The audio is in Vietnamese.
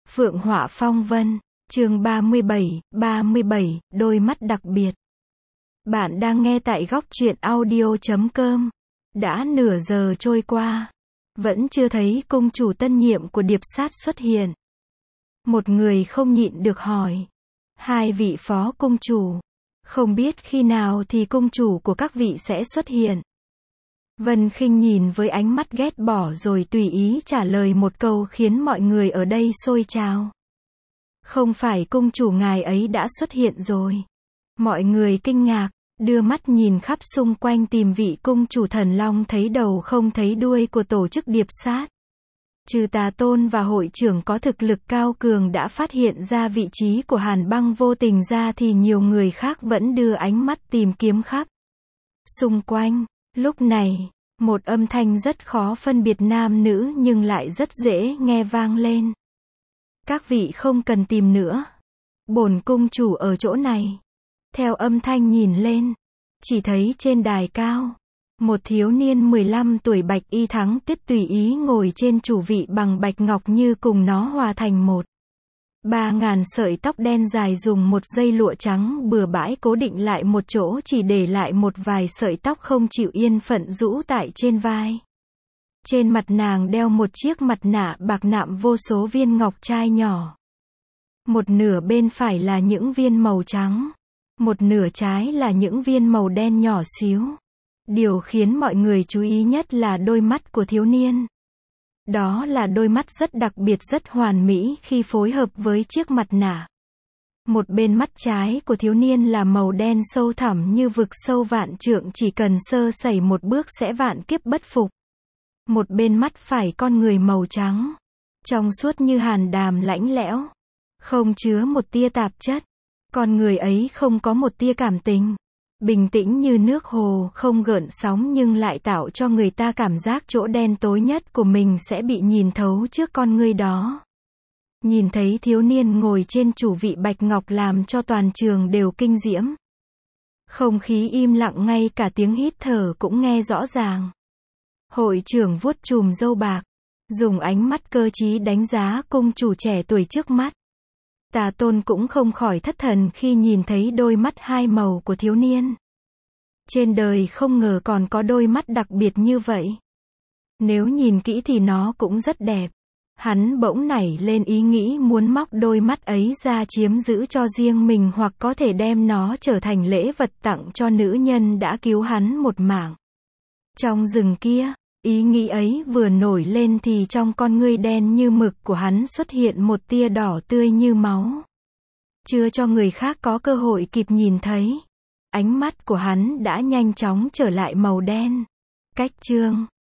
Phượng Họa Phong Vân, chương 37, đôi mắt đặc biệt. Bạn đang nghe tại góc truyện audio.com. Đã nửa giờ trôi qua, vẫn chưa thấy cung chủ tân nhiệm của Điệp Sát xuất hiện. Một người không nhịn được hỏi, hai vị phó cung chủ, không biết khi nào thì cung chủ của các vị sẽ xuất hiện. Vân Khinh nhìn với ánh mắt ghét bỏ rồi tùy ý trả lời một câu khiến mọi người ở đây sôi trào. Không phải cung chủ ngài ấy đã xuất hiện rồi. Mọi người kinh ngạc, đưa mắt nhìn khắp xung quanh tìm vị cung chủ thần long thấy đầu không thấy đuôi của tổ chức Điệp Sát. Trừ Tà Tôn và hội trưởng có thực lực cao cường đã phát hiện ra vị trí của Hàn Băng vô tình ra thì nhiều người khác vẫn đưa ánh mắt tìm kiếm khắp xung quanh. Lúc này, một âm thanh rất khó phân biệt nam nữ nhưng lại rất dễ nghe vang lên. Các vị không cần tìm nữa. Bổn cung chủ ở chỗ này. Theo âm thanh nhìn lên, chỉ thấy trên đài cao, một thiếu niên 15 tuổi Bạch Y Thắng Tuyết tùy ý ngồi trên chủ vị bằng bạch ngọc như cùng nó hòa thành một. 3.000 sợi tóc đen dài dùng một dây lụa trắng bừa bãi cố định lại một chỗ, chỉ để lại một vài sợi tóc không chịu yên phận rũ tại trên vai. Trên mặt nàng đeo một chiếc mặt nạ bạc nạm vô số viên ngọc trai nhỏ. Một nửa bên phải là những viên màu trắng, một nửa trái là những viên màu đen nhỏ xíu. Điều khiến mọi người chú ý nhất là đôi mắt của thiếu niên. Đó là đôi mắt rất đặc biệt, rất hoàn mỹ khi phối hợp với chiếc mặt nạ. Một bên mắt trái của thiếu niên là màu đen sâu thẳm như vực sâu vạn trượng, chỉ cần sơ sẩy một bước sẽ vạn kiếp bất phục. Một bên mắt phải con người màu trắng, trong suốt như hàn đàm lạnh lẽo, không chứa một tia tạp chất. Con người ấy không có một tia cảm tình, bình tĩnh như nước hồ, không gợn sóng nhưng lại tạo cho người ta cảm giác chỗ đen tối nhất của mình sẽ bị nhìn thấu trước con ngươi đó. Nhìn thấy thiếu niên ngồi trên chủ vị bạch ngọc làm cho toàn trường đều kinh diễm. Không khí im lặng, ngay cả tiếng hít thở cũng nghe rõ ràng. Hội trưởng vuốt chùm râu bạc, dùng ánh mắt cơ trí đánh giá cung chủ trẻ tuổi trước mắt. Tà Tôn cũng không khỏi thất thần khi nhìn thấy đôi mắt hai màu của thiếu niên. Trên đời không ngờ còn có đôi mắt đặc biệt như vậy. Nếu nhìn kỹ thì nó cũng rất đẹp. Hắn bỗng nảy lên ý nghĩ muốn móc đôi mắt ấy ra chiếm giữ cho riêng mình, hoặc có thể đem nó trở thành lễ vật tặng cho nữ nhân đã cứu hắn một mạng. Trong rừng kia, ý nghĩ ấy vừa nổi lên thì trong con ngươi đen như mực của hắn xuất hiện một tia đỏ tươi như máu. Chưa cho người khác có cơ hội kịp nhìn thấy, ánh mắt của hắn đã nhanh chóng trở lại màu đen. Cách chương